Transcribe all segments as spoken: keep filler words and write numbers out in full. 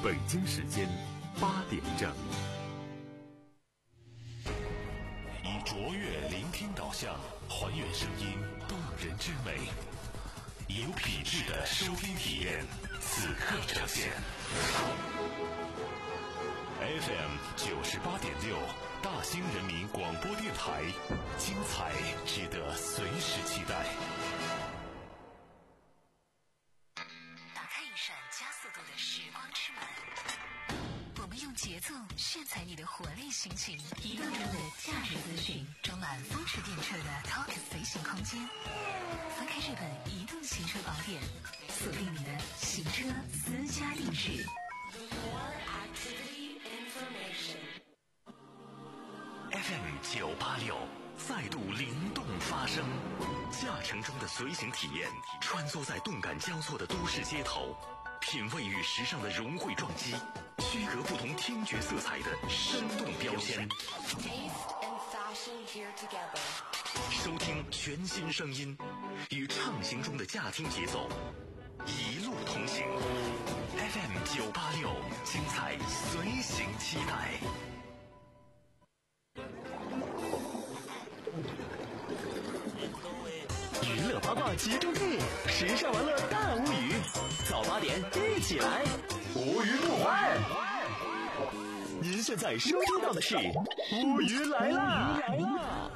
北京时间八点整。 以卓越聆听导向，还原声音动人之美，有品质的收听体验，此刻呈现。F M 九十八点六，大兴人民广播电台，精彩值得随时期待。 打开一扇加速度的时光之门，我们用节奏炫彩你的活力心情，移动中的驾驶资讯，装满风驰电掣的 Talk 随行空间。翻开这本移动行车宝典，锁定你的行车私家定制。 F M 九八六再度灵动发声，驾乘中的随行体验，穿梭在动感交错的都市街头，品味与时尚的融汇撞击，区隔不同听觉色彩的生动标签。收听全新声音，与畅行中的驾听节奏，一路同行。F M 九八六，精彩随行期待。 娱乐八卦集中地，时尚玩乐大无语。早八点一起来，无语不欢。您现在收听到的是无语来啦！来啦！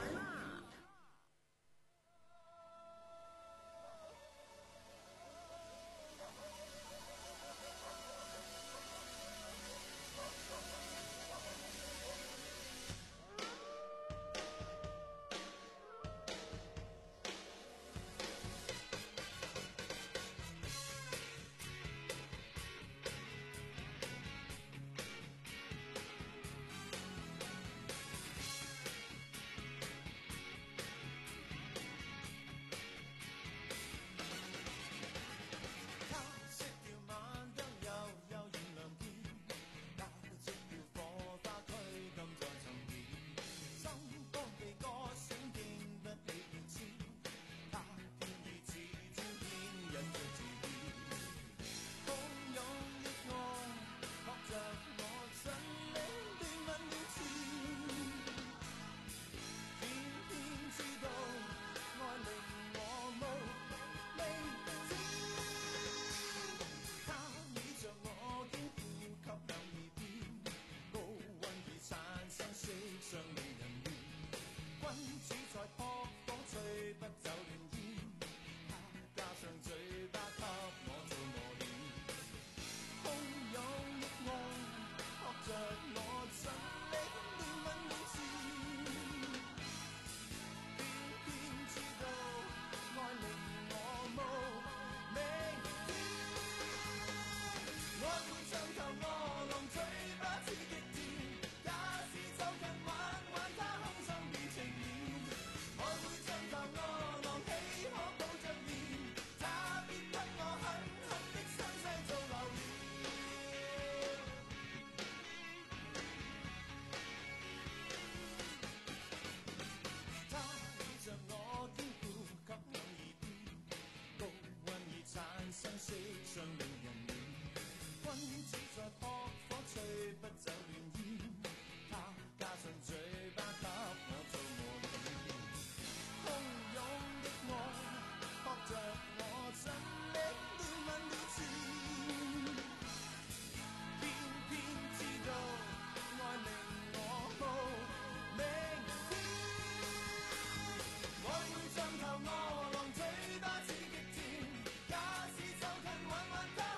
我會像頭餓狼，嘴巴似極甜，也是就近玩玩他。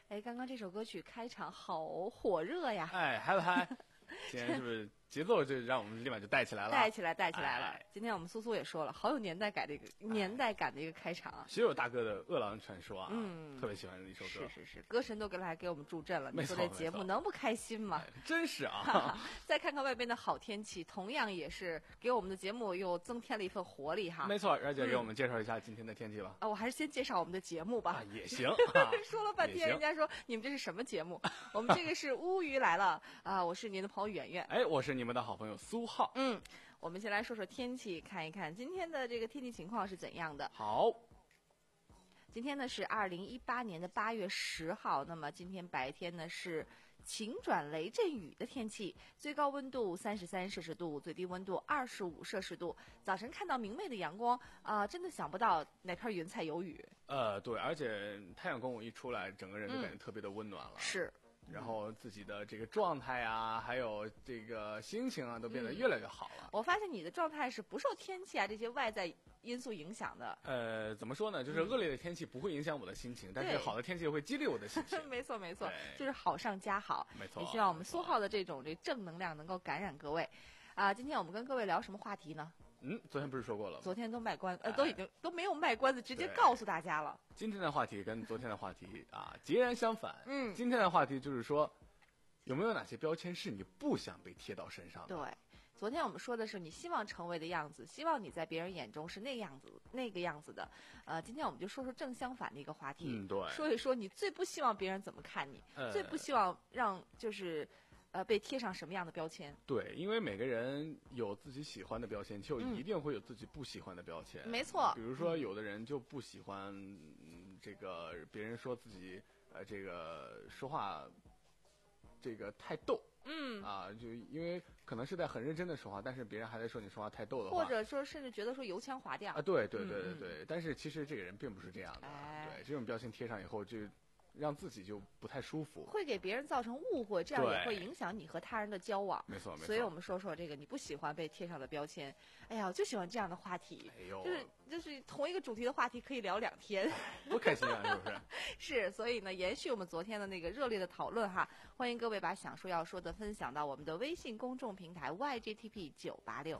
哎，刚刚这首歌曲开场好火热呀！ 哎，嗨不嗨？今天是不是节奏就让我们立马就带起来了？ 带起来，带起来了！ 哎、 今天我们苏苏也说了，好有年代感的一个、哎、年代感的一个开场啊！ 学友大哥的《饿狼传说》啊， 嗯， 特别喜欢的一首歌。 是是是，歌神都给来给我们助阵了， 你说这节目能不开心吗？ 哎、真是啊！ 再看看外边的好天气，同样也是给我们的节目又增添了一份活力哈。 没错，而且给我们介绍一下今天的天气吧。 啊、嗯，我还是先介绍我们的节目吧。 啊，也行。 说了半天，人家说你们这是什么节目？我们这个是乌鱼来了啊！我是您的朋友圆圆。 哎，我是你们的好朋友苏浩。 嗯，我们先来说说天气，看一看今天的这个天气情况是怎样的。 好， 今天呢是二零一八年的八月十号，那么今天白天呢是晴转雷阵雨的天气，最高温度三十三摄氏度，最低温度二十五摄氏度。早晨看到明媚的阳光啊、呃，真的想不到哪片云彩有雨。 呃，对，而且太阳公公一出来，整个人就感觉特别的温暖了。 嗯、是。 然后自己的这个状态啊，还有这个心情啊，都变得越来越好了。 嗯、我发现你的状态是不受天气啊这些外在因素影响的。 呃，怎么说呢？就是恶劣的天气不会影响我的心情，嗯、但是好的天气会激励我的心情。 没错没错，就是好上加好。 没错。 也希望我们苏浩的这种这正能量能够感染各位。啊，今天我们跟各位聊什么话题呢？ 嗯，昨天不是说过了吗？ 昨天都卖关，呃，都已经都没有卖关子，直接告诉大家了。 今天的话题跟昨天的话题啊截然相反。 嗯， 今天的话题就是说，有没有哪些标签是你不想被贴到身上的？ 对，昨天我们说的是你希望成为的样子，希望你在别人眼中是那个样子、那个样子的。呃，今天我们就说说正相反的一个话题。 嗯，对。 说一说你最不希望别人怎么看你， 呃、 最不希望让就是呃被贴上什么样的标签？ 对，因为每个人有自己喜欢的标签，就一定会有自己不喜欢的标签。 嗯、没错。 比如说，有的人就不喜欢、嗯、这个别人说自己呃这个说话。这个太逗， 嗯啊，就因为可能是在很认真的说话，但是别人还在说你说话太逗的话， 或者说甚至觉得说油腔滑调啊，对对对对对，嗯、但是其实这个人并不是这样的， 哎、 对，这种标签贴上以后就让自己就不太舒服， 会给别人造成误会，这样也会影响你和他人的交往。 没错没错。 所以我们说说这个你不喜欢被贴上的标签。哎呀，我就喜欢这样的话题， 哎呦， 就是就是同一个主题的话题可以聊两天， 多开心啊，是不是？ 是，所以呢，延续我们昨天的那个热烈的讨论哈，欢迎各位把想说要说的分享到我们的微信公众平台 Y G T P 九八六。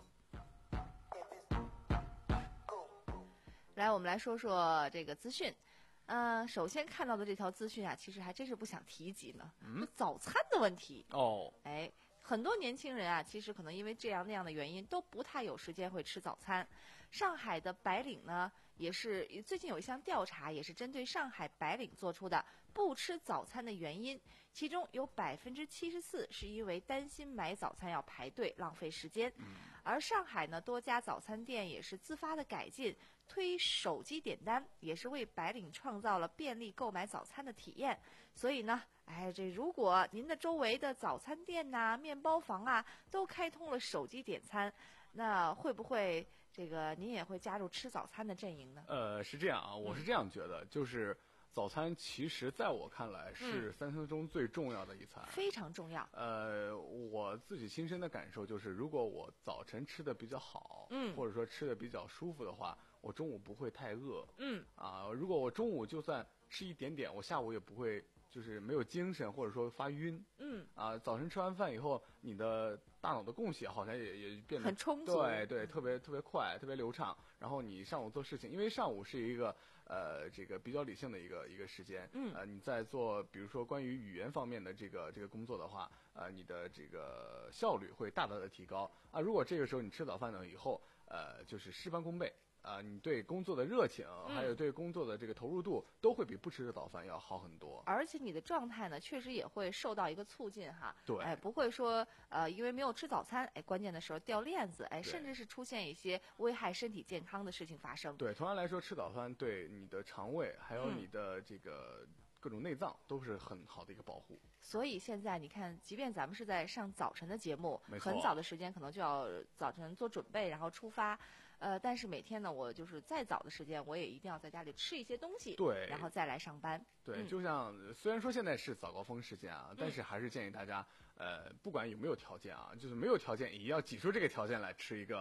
来，我们来说说这个资讯。呃，首先看到的这条资讯啊，其实还真是不想提及呢。 嗯， 早餐的问题。 哦， 哎，很多年轻人啊，其实可能因为这样那样的原因，都不太有时间会吃早餐。上海的白领呢，也是最近有一项调查，也是针对上海白领做出的不吃早餐的原因，其中有百分之七十四是因为担心买早餐要排队浪费时间。 嗯， 而上海呢，多家早餐店也是自发的改进。推手机点单，也是为白领创造了便利购买早餐的体验。所以呢，哎，这如果您的周围的早餐店呐、啊、面包房啊都开通了手机点餐，那会不会这个您也会加入吃早餐的阵营呢？ 呃，是这样啊，我是这样觉得，嗯、就是早餐其实在我看来是三餐中最重要的一餐， 嗯、非常重要。 呃，我自己亲身的感受就是，如果我早晨吃的比较好， 嗯， 或者说吃的比较舒服的话。我中午不会太饿， 嗯啊，如果我中午就算吃一点点，我下午也不会就是没有精神或者说发晕， 嗯啊，早晨吃完饭以后，你的大脑的供血好像也也变得很充足， 对对，特别特别快，特别流畅。然后你上午做事情，因为上午是一个呃这个比较理性的一个一个时间， 嗯， 呃你在做比如说关于语言方面的这个这个工作的话，呃你的这个效率会大大的提高啊。如果这个时候你吃早饭了以后，呃就是事半功倍。啊、呃，你对工作的热情，还有对工作的这个投入度，嗯、都会比不吃的早饭要好很多。 而且你的状态呢，确实也会受到一个促进哈。 对， 哎，不会说呃，因为没有吃早餐，哎，关键的时候掉链子，哎，甚至是出现一些危害身体健康的事情发生。 对，同样来说，吃早饭对你的肠胃还有你的这个各种内脏都是很好的一个保护。 所以现在你看，即便咱们是在上早晨的节目， 没错， 很早的时间可能就要早晨做准备，然后出发。呃，但是每天呢，我就是再早的时间，我也一定要在家里吃一些东西， 对， 然后再来上班。 对， 嗯、 就像虽然说现在是早高峰时间啊，但是还是建议大家，呃，不管有没有条件啊，就是没有条件也要挤出这个条件来吃一个。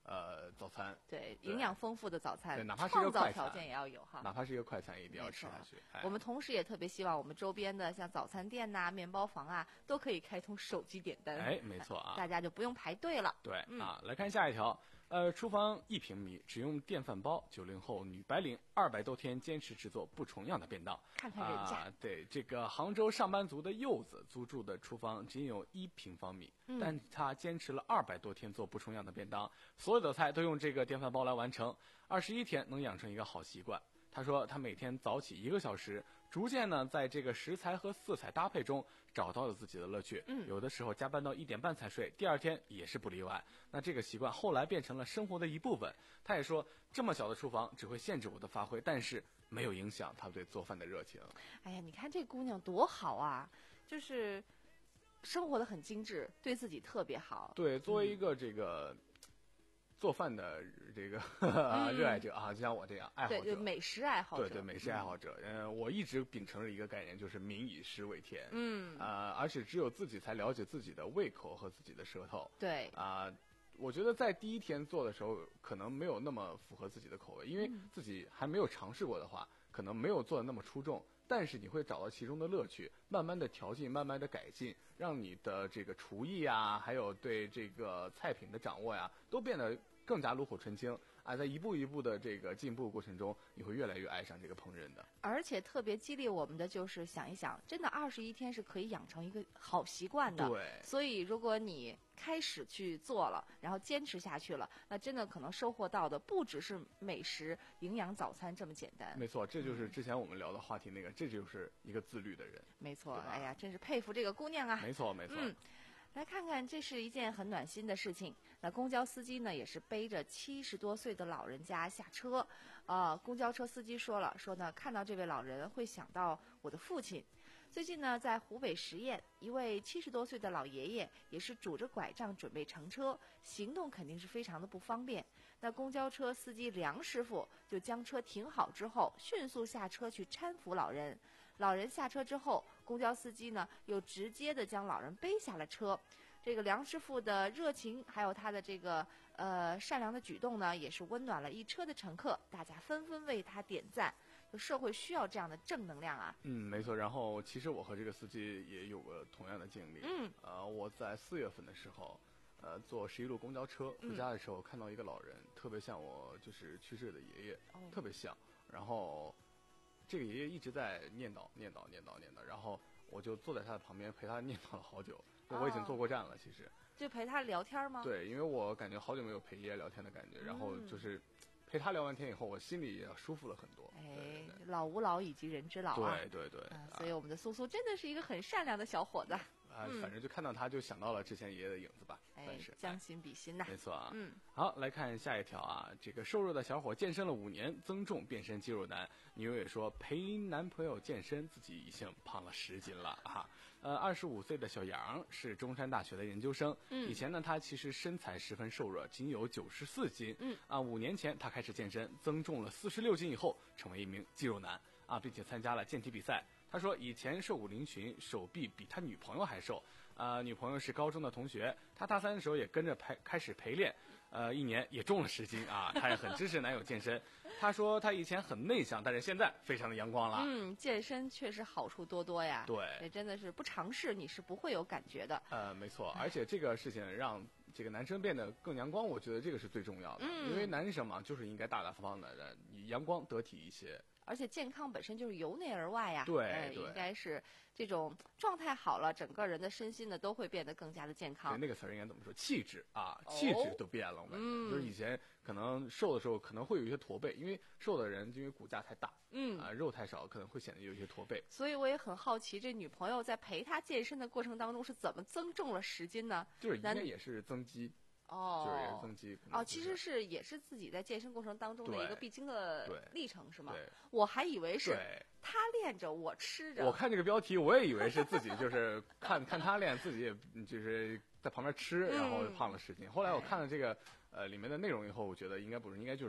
呃早餐， 对， 对营养丰富的早餐， 对哪怕是一个创造快餐条件也要有哈。 哪怕是一个快餐也一定要没错吃下去。哎我们同时也特别希望我们周边的像早餐店呐、面包房啊，都可以开通手机点单。 哎，没错啊， 大家就不用排队了。 对、 嗯、 啊，来看下一条。呃，厨房一平米，只用电饭煲，九零后女白领二百多天坚持制作不重样的便当。 看看人家， 啊、对这个杭州上班族的柚子租住的厨房仅有一平方米， 嗯、 但她坚持了二百多天做不重样的便当，所有的菜都用这个电饭煲来完成，二十一天能养成一个好习惯。他说他每天早起一个小时，逐渐呢在这个食材和色彩搭配中找到了自己的乐趣。 嗯， 有的时候加班到一点半才睡，第二天也是不例外。那这个习惯后来变成了生活的一部分。他也说，这么小的厨房只会限制我的发挥，但是没有影响他对做饭的热情。 哎呀，你看这姑娘多好啊，就是生活的很精致，对自己特别好。 对，作为一个这个。嗯做饭的这个啊热爱者啊，就像我这样爱好者， 对，就美食爱好者， 对对，美食爱好者。嗯、呃，我一直秉承着一个概念，就是民以食为天。 嗯， 啊、呃，而且只有自己才了解自己的胃口和自己的舌头。 对啊、呃，我觉得在第一天做的时候，可能没有那么符合自己的口味，因为自己还没有尝试过的话，可能没有做的那么出众。但是你会找到其中的乐趣，慢慢的调进，慢慢的改进，让你的这个厨艺啊，还有对这个菜品的掌握呀，都变得更加炉火纯青啊！在一步一步的这个进步过程中，你会越来越爱上这个烹饪的。 而且特别激励我们的就是想一想，真的二十一天是可以养成一个好习惯的。 对。 所以如果你开始去做了，然后坚持下去了，那真的可能收获到的不只是美食、营养早餐这么简单。 没错，这就是之前我们聊的话题那个，这就是一个自律的人。 没错，哎呀，真是佩服这个姑娘啊！ 没错，没错。 嗯，来看看，这是一件很暖心的事情。那公交司机呢，也是背着七十多岁的老人家下车。呃，公交车司机说了，说呢，看到这位老人会想到我的父亲。最近呢，在湖北十堰，一位七十多岁的老爷爷也是拄着拐杖准备乘车，行动肯定是非常的不方便。那公交车司机梁师傅就将车停好之后，迅速下车去搀扶老人。老人下车之后，公交司机呢又直接的将老人背下了车。这个梁师傅的热情，还有他的这个呃善良的举动呢，也是温暖了一车的乘客，大家纷纷为他点赞。就社会需要这样的正能量啊。 嗯，没错。然后其实我和这个司机也有过同样的经历。 嗯。 呃，我在四月份的时候，呃，坐十一路公交车回家的时候，看到一个老人，嗯、特别像我就是去世的爷爷， 哦、 特别像。然后这个爷爷一直在念叨、念叨、念叨、念叨，然后我就坐在他的旁边陪他念叨了好久。我已经坐过站了，其实。 就陪他聊天吗？ 对，因为我感觉好久没有陪爷爷聊天的感觉，然后就是陪他聊完天以后，我心里也舒服了很多。 哎， 对对对， 老吾老以及人之老啊。 对对对。 啊、所以我们的苏苏真的是一个很善良的小伙子。 啊，反正就看到他就想到了之前爷爷的影子吧， 哎、 算是将心比心呐、 没错啊。 嗯， 好，来看下一条啊，这个瘦弱的小伙健身了五年，增重变身肌肉男。女友也说陪男朋友健身，自己已经胖了十斤了啊。呃，二十五岁的小杨是中山大学的研究生。 嗯， 以前呢，他其实身材十分瘦弱，仅有九十四斤。 嗯， 啊，五年前他开始健身，增重了四十六斤以后，成为一名肌肉男啊，并且参加了健体比赛。他说以前瘦骨嶙峋，手臂比他女朋友还瘦。啊、呃，女朋友是高中的同学，他大三的时候也跟着陪开始陪练，呃，一年也重了十斤啊。他也很支持男友健身。他说他以前很内向，但是现在非常的阳光了。 嗯，健身确实好处多多呀。 对， 也真的是不尝试你是不会有感觉的。 呃，没错，而且这个事情让这个男生变得更阳光，我觉得这个是最重要的。 嗯， 因为男生嘛，就是应该大大方方的，你阳光得体一些。 而且健康本身就是由内而外呀， 对， 呃、 对应该是这种状态好了，整个人的身心呢都会变得更加的健康。 对，那个词儿应该怎么说？气质啊，气质都变了。我感觉、 嗯、 就是以前可能瘦的时候可能会有一些驼背，因为瘦的人因为骨架太大， 嗯啊、呃、肉太少，可能会显得有一些驼背。 所以我也很好奇，这女朋友在陪他健身的过程当中是怎么增重了十斤呢？ 就是应该也是增肌。 哦， 就是也是增肌哦，其实是也是自己在健身过程当中的一个必经的历程，是吗？ 对， 我还以为是他练着我吃着。 我看这个标题，我也以为是自己就是看看他练，自己也就是在旁边吃，然后胖了十斤。 嗯、 后来我看了这个呃里面的内容以后，我觉得应该不是，应该就是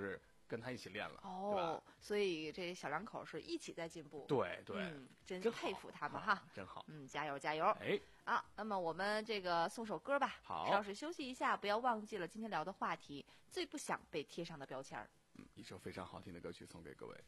跟他一起练了， 哦， 对吧？ 所以这小两口是一起在进步。 对对， 嗯，真真佩服他们好哈， 真好。 嗯，加油加油！ 哎， 啊，那么我们这个送首歌吧， 好稍事休息一下，不要忘记了今天聊的话题，最不想被贴上的标签儿。 嗯，一首非常好听的歌曲送给各位。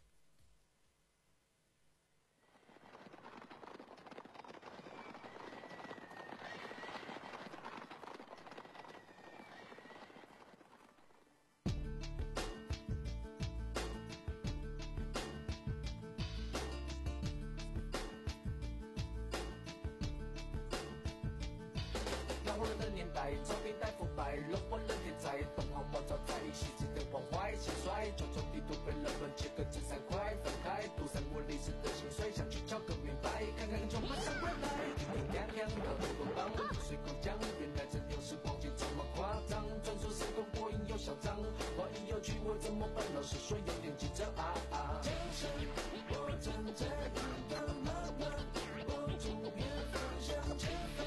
那会儿的年代，草地带腐败，人活人天灾，东航暴躁在细致的黄坏兴衰，九州地图被人们切割成三块，分开独三国历史的精髓，想去找个明白，看看就马上回来，叮叮当当到处都当，随口讲，原来这有时光景这么夸张，传说时空过瘾又嚣张，话语有趣我怎么办？老师说有点急着啊啊，坚持我真正的妈妈，我主编分享前方。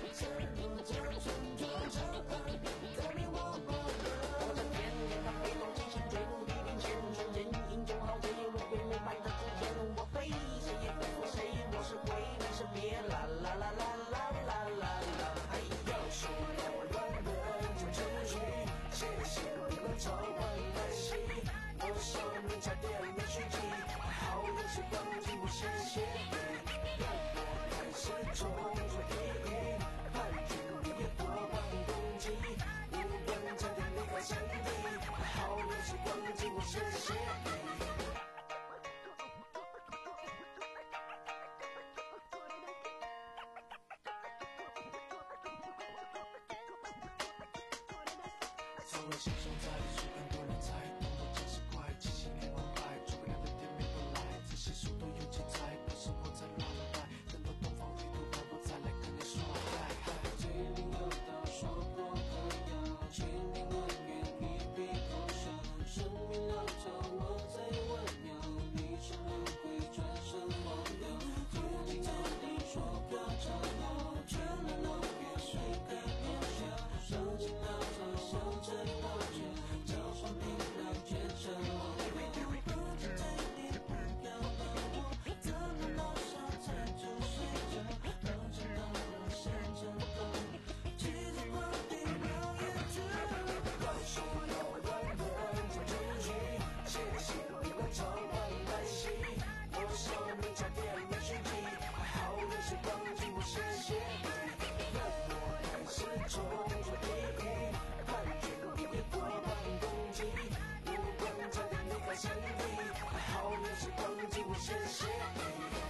从我心上在许很多人才懂我几十块，七七连环败，诸葛亮的天命本来，这些书都有记载，不是我在乱掰，等到东方地图版我再来跟你说嗨嗨。嘴里有道说过可要，千年恩怨一笔勾销，生命老潮我在万秒，历史轮回转身忘掉，天地到底说过长好，全来老别谁该渺小，伤心老潮想着多久，交换平了变成忘掉，不知这点不要的我，怎么老少才就睡觉，老知道我想成功，其实我并没有研究，高手要万人做证据，谢谢你们召唤来袭，我手里插电没虚记，好的时光经过谢谢你，让我开始冲出地狱，叛军你别过半攻击，无关这点离开胜利，好的时光经过谢谢你。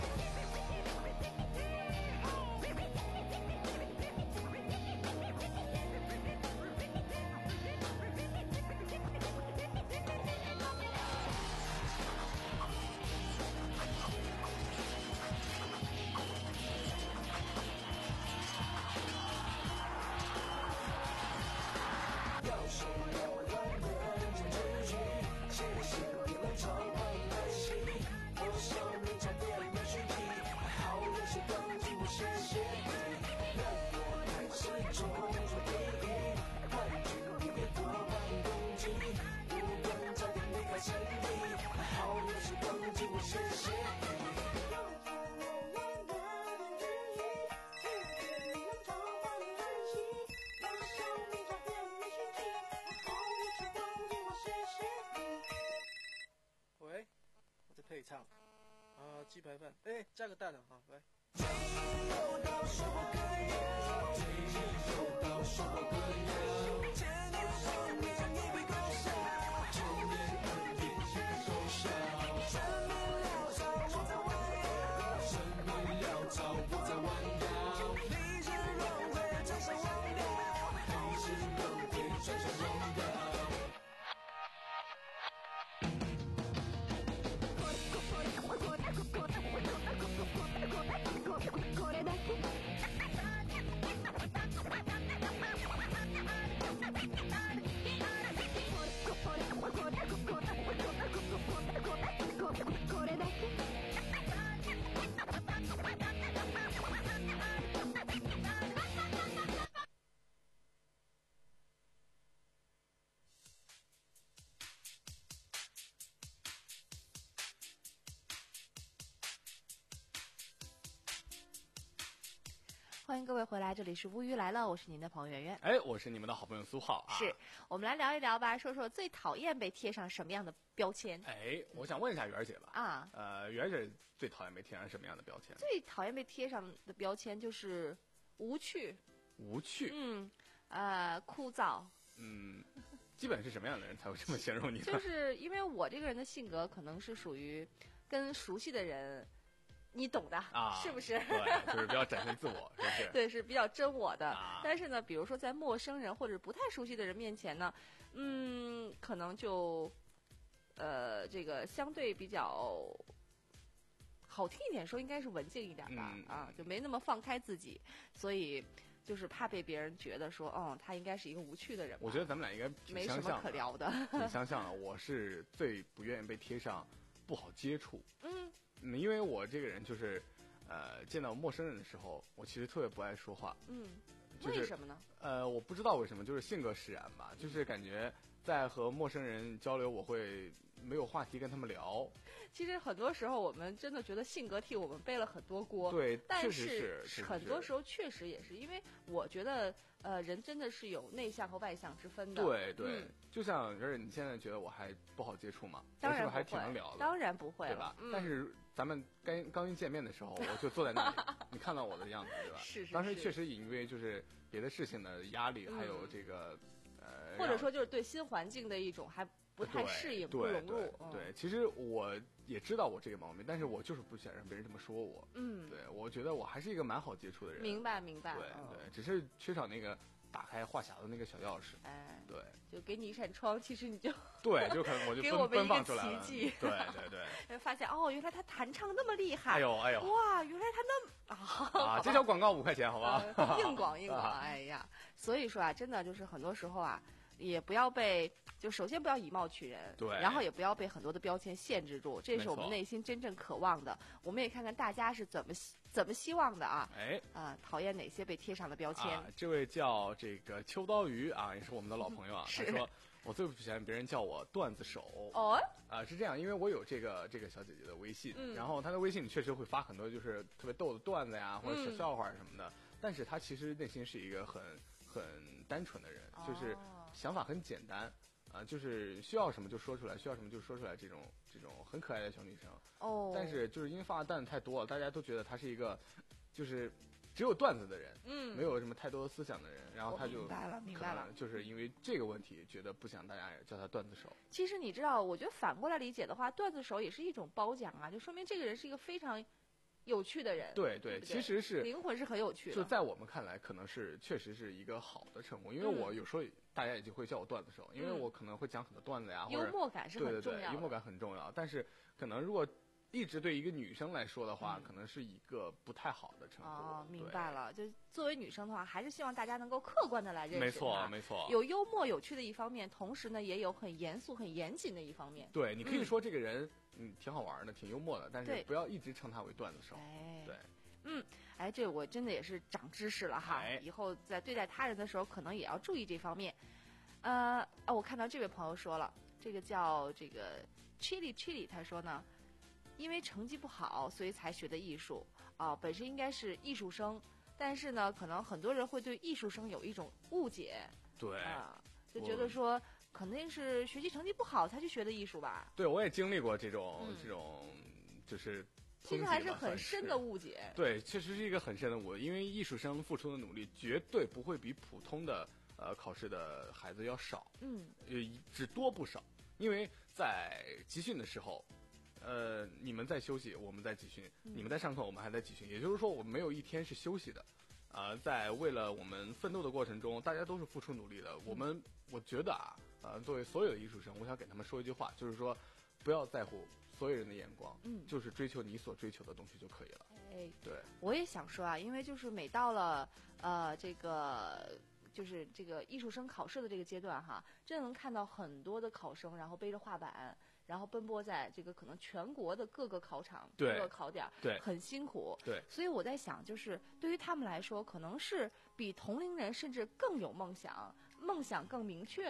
要手要万人做证据，谢谢你们召唤来袭，我手里插电没虚记，好的时光经过谢谢你，让我开始冲出地狱，叛军你别过半攻击，无关这点离开胜利，好的时光经过谢谢你。 喂，我在配唱，啊，鸡排饭，哎，加个蛋啊，好，来。 これだけ欢迎各位回来，这里是乌鱼来了，我是您的朋友圆圆。 哎，我是你们的好朋友苏浩啊。 是，我们来聊一聊吧，说说最讨厌被贴上什么样的标签。 哎，我想问一下圆儿姐吧。 啊， 呃，圆儿姐最讨厌被贴上什么样的标签？ 最讨厌被贴上的标签就是无趣。 无趣。 嗯，呃，枯燥。 嗯，基本是什么样的人才会这么形容你呢？ 就是因为我这个人的性格可能是属于跟熟悉的人，你懂的啊， 是不是？ 对，就是比较展现自我，是不是？ 对，是比较真我的。 啊、 但是呢，比如说在陌生人或者不太熟悉的人面前呢，嗯，可能就，呃，这个相对比较好听一点说，应该是文静一点吧， 嗯、 啊，就没那么放开自己，所以就是怕被别人觉得说，哦，他应该是一个无趣的人吧。 我觉得咱们俩应该挺没什么可聊的， 挺相像的。我是最不愿意被贴上不好接触。 嗯。 嗯，因为我这个人就是，呃，见到陌生人的时候，我其实特别不爱说话。 嗯， 就是、 为什么呢？ 呃，我不知道为什么，就是性格使然吧。就是感觉在和陌生人交流，我会没有话题跟他们聊。 其实很多时候，我们真的觉得性格替我们背了很多锅。 对， 但确实是很多时候确实也是因为我觉得，呃，人真的是有内向和外向之分的。 对对， 嗯、 就像就是你现在觉得我还不好接触吗？ 当然不还挺能聊的。 当然不会， 对吧？ 嗯、 但是咱们刚刚一见面的时候，我就坐在那里，你看到我的样子，对吧？ 是是是。 当时确实因为就是别的事情的压力， 嗯、 还有这个呃， 或者说就是对新环境的一种还不太适应、不融入。 对， 嗯、 对，其实我也知道我这个毛病，但是我就是不想让别人这么说我。 嗯， 对，我觉得我还是一个蛮好接触的人。 明白明白。 对、 嗯、 对，只是缺少那个打开话匣子那个小钥匙。 哎， 对， 就给你一扇窗，其实你就对，就可能我就给我们一个奇迹。 对对对， 发现哦，原来他弹唱那么厉害。 哎呦哎呦， 哇，原来他那么啊啊，这条广告五块钱，好吧？ 呃、硬广硬广，哎呀，所以说啊，真的就是很多时候啊。也不要被，就首先不要以貌取人， 对， 然后也不要被很多的标签限制住，这是我们内心真正渴望的。我们也看看大家是怎么怎么希望的啊， 哎， 啊，讨厌哪些被贴上的标签？ 啊、这位叫这个秋刀鱼啊，也是我们的老朋友啊，他说我最不喜欢别人叫我段子手。 哦， 啊，是这样，因为我有这个这个小姐姐的微信， 嗯、 然后她的微信确实会发很多就是特别逗的段子呀，或者小笑话什么的，嗯、但是她其实内心是一个很很单纯的人， 哦、 就是想法很简单，啊、呃，就是需要什么就说出来，需要什么就说出来，这种这种很可爱的小女生。 哦。 但是就是因为发的段子太多了，大家都觉得她是一个，就是只有段子的人， 嗯， 没有什么太多的思想的人，然后她就明白了，明白了， 就是因为这个问题，觉得不想大家叫她段子手。 其实你知道，我觉得反过来理解的话，段子手也是一种褒奖啊，就说明这个人是一个非常有趣的人。 对对， 对， 其实是灵魂是很有趣的。 就在我们看来，可能是确实是一个好的称呼，因为我有时候大家也就会叫我段子手， 嗯、 因为我可能会讲很多段子呀， 幽默感是很重要的。 对对对，幽默感很重要。但是可能如果一直对一个女生来说的话， 嗯、 可能是一个不太好的称呼。 哦，明白了。就作为女生的话，还是希望大家能够客观的来认识。 没错，没错。 有幽默有趣的一方面，同时呢，也有很严肃、很严谨的一方面。 对，你可以说这个人嗯挺好玩的，挺幽默的，但是不要一直称他为段子手。 哎， 对。 嗯，哎，这我真的也是长知识了哈！ 哎、 以后在对待他人的时候，可能也要注意这方面。呃，啊，我看到这位朋友说了，这个叫这个 Chili Chili， 他说呢，因为成绩不好，所以才学的艺术啊，本身应该是艺术生，但是呢，可能很多人会对艺术生有一种误解。 对。 啊，就觉得说肯定是学习成绩不好才去学的艺术吧？ 对，我也经历过这种、 嗯、 这种，就是。 其实还是很深的误解。 对，确实是一个很深的误解，因为艺术生付出的努力绝对不会比普通的呃考试的孩子要少， 嗯， 呃，只多不少。因为在集训的时候，呃，你们在休息，我们在集训； 嗯、 你们在上课，我们还在集训。也就是说，我们没有一天是休息的。啊、呃，在为了我们奋斗的过程中，大家都是付出努力的。 嗯、 我们我觉得啊，呃，作为所有的艺术生，我想给他们说一句话，就是说，不要在乎所有人的眼光， 嗯， 就是追求你所追求的东西就可以了。 哎， 对， 我也想说啊，因为就是每到了呃这个就是这个艺术生考试的这个阶段哈，真的能看到很多的考生，然后背着画板，然后奔波在这个可能全国的各个考场、各个考点， 对， 很辛苦。 对， 所以我在想，就是对于他们来说，可能是比同龄人甚至更有梦想、梦想更明确的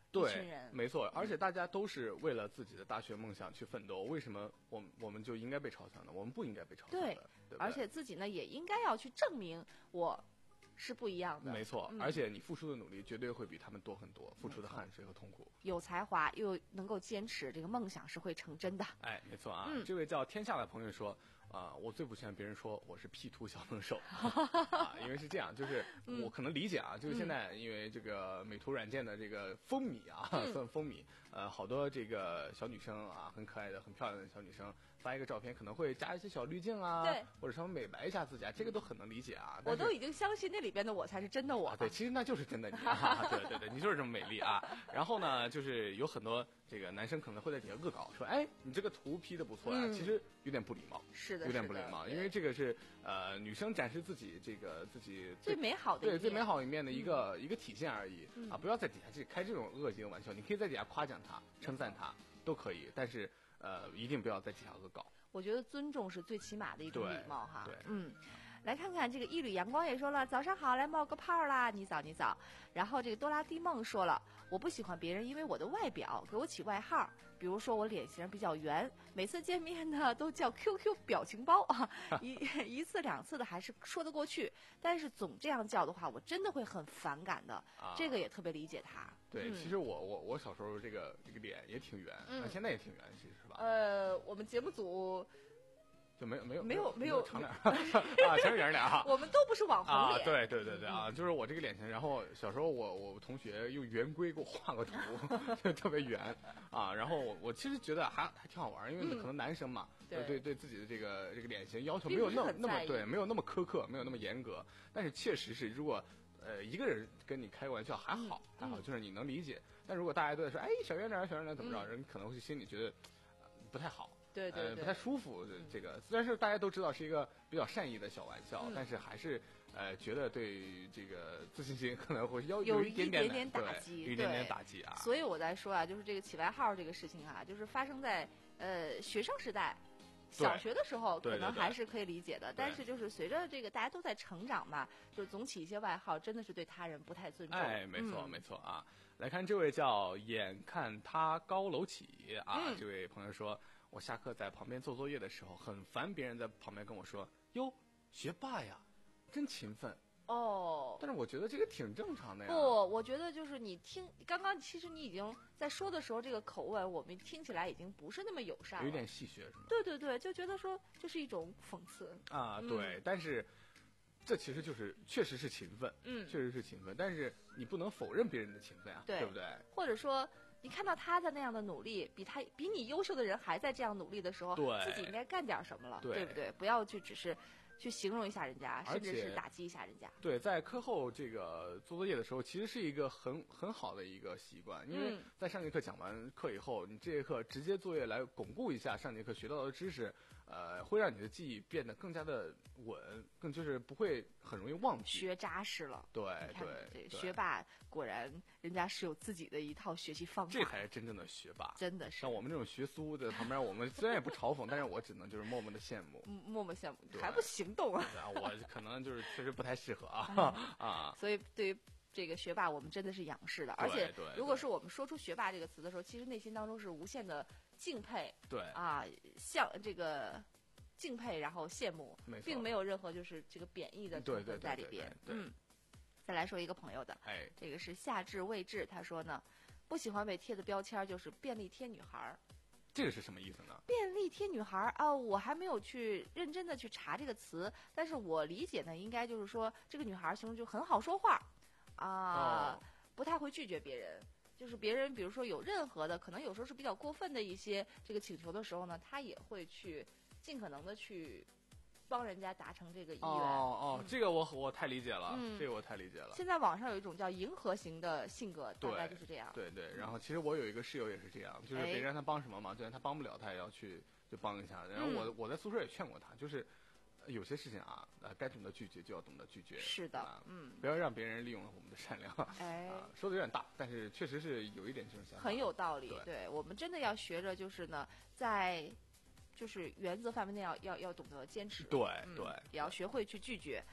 一对， 群人。 没错，而且大家都是为了自己的大学梦想去奋斗，为什么我们我们就应该被嘲笑呢？我们不应该被嘲笑的， 对， 对不对？ 而且自己呢也应该要去证明我是不一样的。 没错， 嗯而且你付出的努力绝对会比他们多很多，付出的汗水和痛苦。 有才华又能够坚持，这个梦想是会成真的。 哎，没错啊， 嗯这位叫天下的朋友说。啊、呃，我最不喜欢别人说我是 P 图小能手啊，因为是这样，就是我可能理解啊，就是现在因为这个美图软件的这个风靡啊， 嗯、 风风靡，呃，好多这个小女生啊，很可爱的、很漂亮的小女生发一个照片，可能会加一些小滤镜啊， 对， 或者稍微美白一下自己啊，这个都很能理解啊。 我都已经相信那里边的我才是真的我、 啊。对，其实那就是真的你啊，对对对，你就是这么美丽啊。然后呢，就是有很多这个男生可能会在底下恶搞，说，哎，你这个图 P 的不错啊， 嗯、 其实有点不礼貌， 是的， 有点不礼貌，因为这个是呃女生展示自己这个自己最美好的对最美好一面的一个、嗯、一个体现而已、 嗯、 啊！不要在底下去开这种恶心的玩笑，你可以在底下夸奖他、称赞他都可以，但是呃一定不要在底下恶搞。 我觉得尊重是最起码的一种礼貌哈。 对， 嗯。来看看这个一缕阳光也说了，早上好，来冒个泡啦，你早你早。然后这个多拉蒂梦说了，我不喜欢别人因为我的外表给我起外号，比如说我脸型比较圆，每次见面呢都叫 Q Q 表情包啊，一一次两次的还是说得过去，但是总这样叫的话，我真的会很反感的。 啊、 这个也特别理解他。 对， 嗯、 其实我我我小时候这个这个脸也挺圆， 嗯、 现在也挺圆，其实是吧？ 呃，我们节目组。 就没有没有没有没有长脸啊，长圆脸哈。 我们都不是网红脸。 啊，对对对对啊，就是我这个脸型。然后小时候我我同学用圆规给我画个图，就特别圆啊。然后我我其实觉得还还挺好玩，因为可能男生嘛， 嗯、 对对自己的这个这个脸型要求没有那么那么对，没有那么苛刻，没有那么严格。但是确实是，如果呃一个人跟你开个玩笑还好还好，就是你能理解。但如果大家都在说哎小圆脸小圆脸怎么着，人可能会心里觉得不太好。 对对对、 呃，不太舒服。这个虽然是大家都知道是一个比较善意的小玩笑， 嗯、 但是还是呃觉得对这个自信心可能会要有一点点点打击， 有一点点打击啊。 所以我在说啊，就是这个起外号这个事情啊，就是发生在呃学生时代。小学的时候可能还是可以理解的，但是就是随着这个大家都在成长嘛，就总起一些外号，真的是对他人不太尊重。 哎，没错、 嗯、 没错啊。来看这位叫眼看他高楼起啊、 嗯， 这位朋友说，我下课在旁边做作业的时候，很烦别人在旁边跟我说，哟，学霸呀，真勤奋。 哦， 但是我觉得这个挺正常的呀。 不，我觉得就是你听刚刚，其实你已经在说的时候，这个口吻我们听起来已经不是那么友善了， 有点戏谑是吗？ 对对对，就觉得说这是一种讽刺啊。对，嗯、但是这其实就是确实是勤奋， 嗯， 确实是勤奋，但是你不能否认别人的勤奋啊， 对， 对不对？ 或者说，你看到他在那样的努力，比他比你优秀的人还在这样努力的时候， 对， 自己应该干点什么了， 对， 对不对？不要去只是。去形容一下人家，甚至是打击一下人家。 对，在课后这个做作业的时候，其实是一个很很好的一个习惯，因为在上节课讲完课以后，你这节课直接作业来巩固一下上节课学到的知识，呃，会让你的记忆变得更加的稳，更就是不会很容易忘记。 学扎实了。 对对对，学霸果然人家是有自己的一套学习方法。 这才是真正的学霸， 真的是。 像我们这种学苏在旁边，我们虽然也不嘲讽，但是我只能就是默默的羡慕， 默默羡慕，还不行动啊。 啊，我可能就是确实不太适合啊啊！ 所以对于这个学霸，我们真的是仰视的。而且，如果是我们说出“学霸”这个词的时候，其实内心当中是无限的敬佩。 对啊，像这个敬佩，然后羡慕，并没有任何就是这个贬义的成分在里边。嗯。再来说一个朋友的， 哎， 这个是夏至未至，他说呢，不喜欢被贴的标签就是便利贴女孩。 这个是什么意思呢？ 便利贴女孩啊，我还没有去认真的去查这个词，但是我理解呢，应该就是说这个女孩形容就很好说话，啊、 哦， 不太会拒绝别人。就是别人比如说有任何的，可能有时候是比较过分的一些这个请求的时候呢，她也会去尽可能的去帮人家达成这个意愿。 哦哦， 嗯、 这个我我太理解了、 嗯， 这个我太理解了。 现在网上有一种叫迎合型的性格，大概就是这样。 对对，然后其实我有一个室友也是这样，就是别人让他帮什么忙，就算他帮不了，他也要去就帮一下。然后我、 嗯、 我在宿舍也劝过他，就是有些事情啊，呃，该懂得拒绝就要懂得拒绝。 是的， 啊、 嗯， 不要让别人利用了我们的善良。 哎， 啊、说的有点大，但是确实是有一点这种想法。 很有道理。 对， 对我们真的要学着，就是呢，在。就是原则范围内要要要懂得坚持， 对嗯、 对， 也要学会去拒绝。 嗯，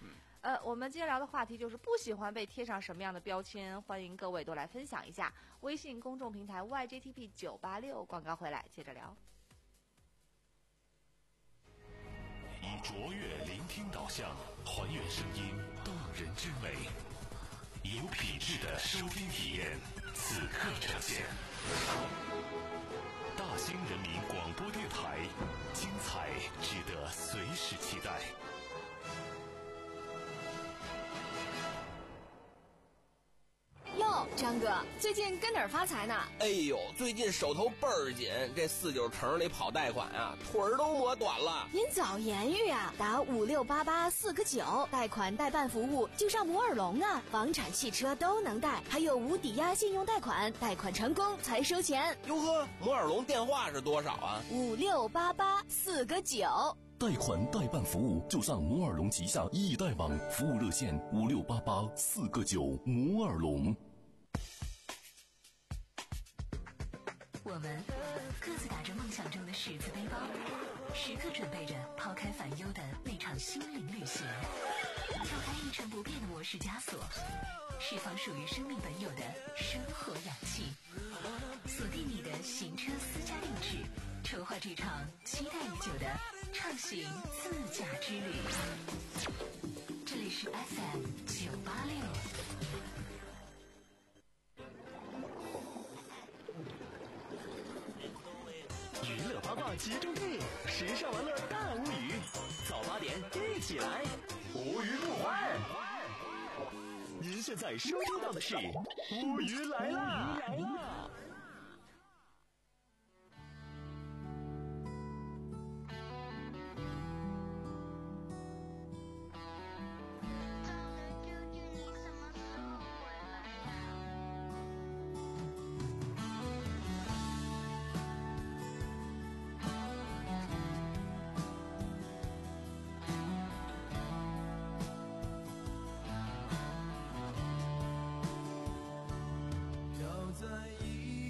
呃，我们今天聊的话题就是不喜欢被贴上什么样的标签，欢迎各位都来分享一下。微信公众平台 Y J T P 九八六，广告回来接着聊。 以卓越聆听导向，还原声音动人之美，有品质的收听体验，此刻呈现。大兴人民广播电台，精彩值得随时期待。 哟，张哥，最近跟哪儿发财呢？ 哎呦，最近手头倍儿紧，这四九城里跑贷款啊，腿儿都磨短了。 您早言语啊，打五六八八四个九，贷款代办服务就上摩尔龙啊，房产、汽车都能贷，还有无抵押信用贷款，贷款成功才收钱。 哟呵，摩尔龙电话是多少啊？ 五六八八四个九。 贷款代办服务就上摩尔龙旗下易贷网，服务热线五六八八四个九。摩尔龙。 我们各自打着梦想中的十字背包，时刻准备着抛开烦忧的那场心灵旅行，跳开一成不变的模式枷锁，释放属于生命本有的生活氧气，锁定你的行车私家定制，筹划这场期待已久的畅行自驾之旅。这里是 F M 九八六。 娱乐八卦集中地，时尚玩乐大无语，早八点一起来，无语不欢。您现在收听到的是无语来啦！来啦！ 飘在一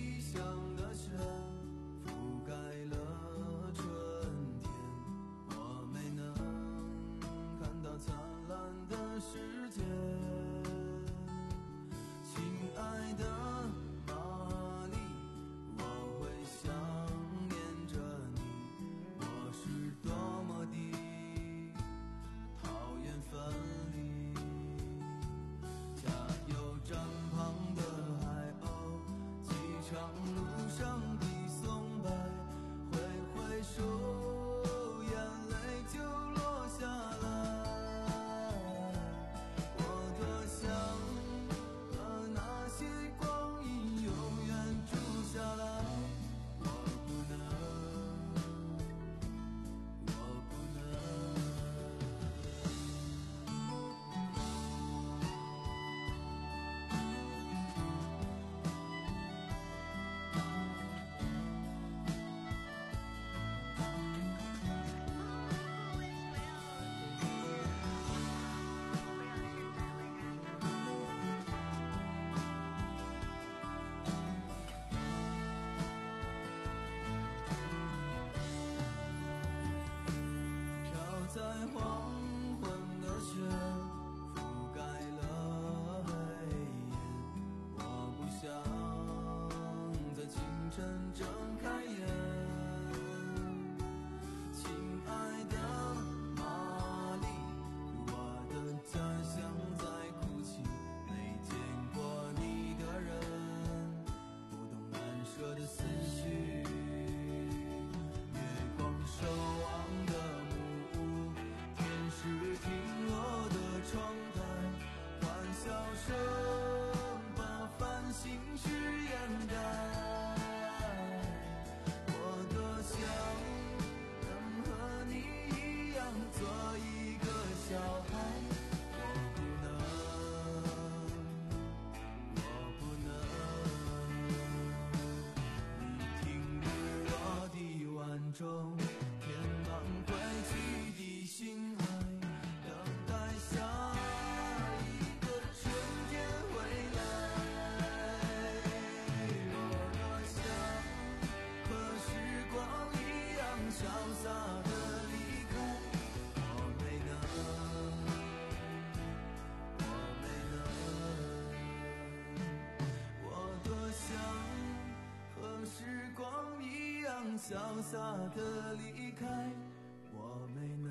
潇洒的离开，我没能，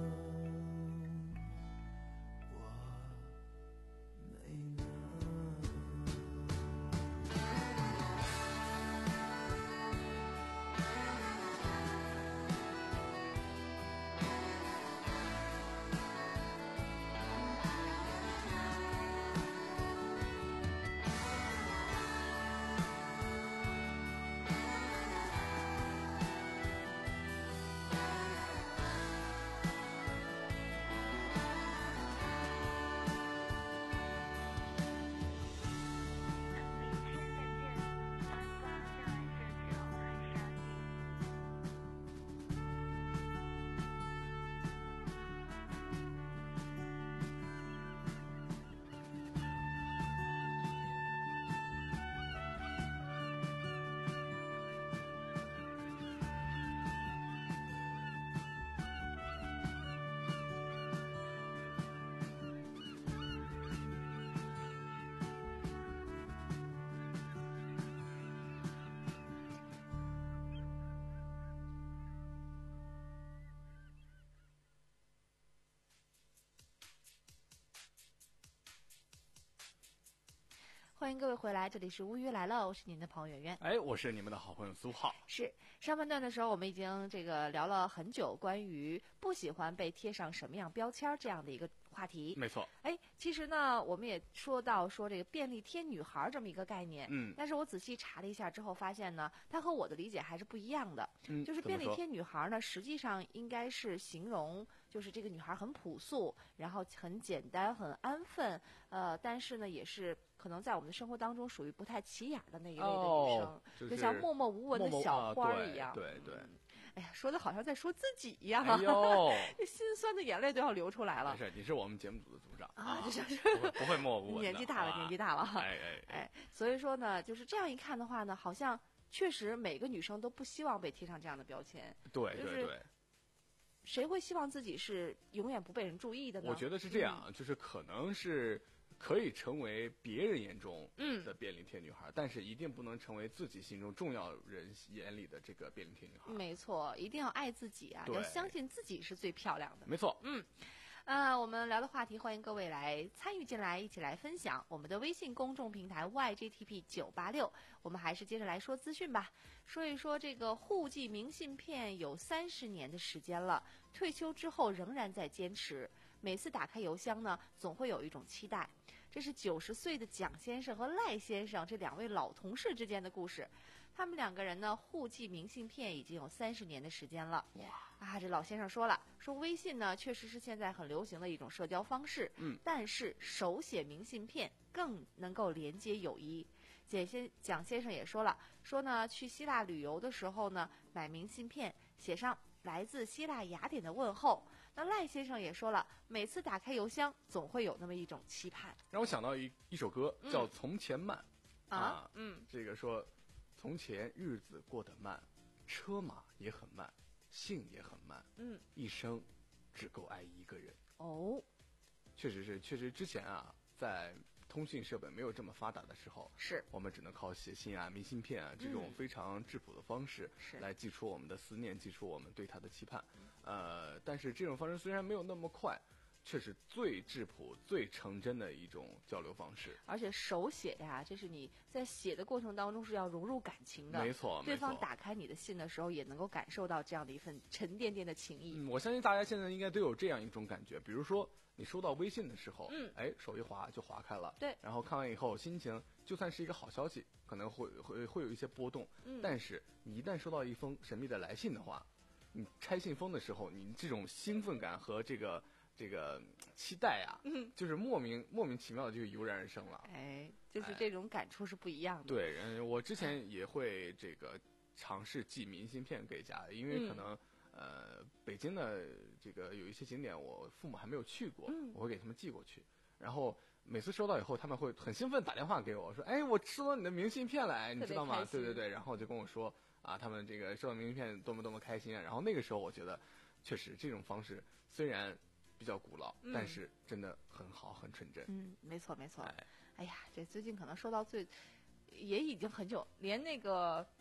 我没能。 欢迎各位回来，这里是乌鱼来了，我是您的朋友圆圆。 哎，我是你们的好朋友苏浩。 是上半段的时候，我们已经这个聊了很久关于不喜欢被贴上什么样标签这样的一个话题。 没错。 哎，其实呢，我们也说到说这个便利贴女孩这么一个概念。 嗯。 但是我仔细查了一下之后，发现呢，它和我的理解还是不一样的。 嗯。 就是便利贴女孩呢，实际上应该是形容就是这个女孩很朴素，然后很简单、很安分。呃，但是呢，也是可能在我们的生活当中属于不太起眼的那一类的女生， 哦、就, 就像默默无闻的小花一样。 啊、对 对, 对。 哎呀，说的好像在说自己一样。 哎呦， 这心酸的眼泪都要流出来了。 没事，你是我们节目组的组长啊，就像是不会不会默默无闻的。 年纪大了，年纪大了。 哎哎哎，所以说呢，就是这样一看的话呢，好像确实每个女生都不希望被贴上这样的标签。 对对对。 就是谁会希望自己是永远不被人注意的呢？ 我觉得是这样，嗯、就是可能是。可以成为别人眼中的便利贴女孩、嗯，但是一定不能成为自己心中重要人眼里的这个便利贴女孩。 没错，一定要爱自己啊，要相信自己是最漂亮的。 没错， 嗯，呃，我们聊的话题，欢迎各位来参与进来，一起来分享。我们的微信公众平台 Y G T P 九八六，我们还是接着来说资讯吧，说一说这个户籍明信片有三十年的时间了，退休之后仍然在坚持。每次打开邮箱呢，总会有一种期待。这是九十岁的蒋先生和赖先生这两位老同事之间的故事。他们两个人呢，互寄明信片已经有三十年的时间了。 哇！ 啊，这老先生说了，说微信呢确实是现在很流行的一种社交方式。 嗯。 但是手写明信片更能够连接友谊。简先蒋先生也说了，说呢去希腊旅游的时候呢，买明信片写上来自希腊雅典的问候。那赖先生也说了，每次打开邮箱总会有那么一种期盼。 让我想到一一首歌叫《从前慢》 嗯、 啊， 嗯， 这个说从前日子过得慢，车马也很慢，性也很慢， 嗯， 一生只够爱一个人。 哦， 确实是，确实之前啊，在通讯设备没有这么发达的时候， 是我们只能靠写信啊、明信片啊这种非常质朴的方式来寄出我们的思念，寄出我们对他的期盼。呃，但是这种方式虽然没有那么快，却是最质朴、最成真的一种交流方式。 而且手写呀，这是你在写的过程当中是要融入感情的。 没错， 对方打开你的信的时候，也能够感受到这样的一份沉甸甸的情谊。 嗯，我相信大家现在应该都有这样一种感觉，比如说你收到微信的时候， 嗯， 哎，手一滑就划开了， 对， 然后看完以后，心情就算是一个好消息，可能会会会有一些波动， 嗯， 但是你一旦收到一封神秘的来信的话，你拆信封的时候，你这种兴奋感和这个这个期待啊， 嗯， 就是莫名莫名其妙的就油然而生了。 哎，就是这种感触是不一样的。 哎、对，嗯，我之前也会这个尝试寄明信片给家，因为可能、嗯、呃北京的这个有一些景点我父母还没有去过， 嗯、 我会给他们寄过去，然后每次收到以后，他们会很兴奋打电话给我说：“哎，我收到你的明信片了，你知道吗？”对对对，然后就跟我说。啊，他们这个收到明信片多么多么开心啊！然后那个时候我觉得，确实这种方式虽然比较古老， 嗯、 但是真的很好，很纯真。 嗯，没错没错。 哎， 哎呀，这最近可能说到最，也已经很久，连那个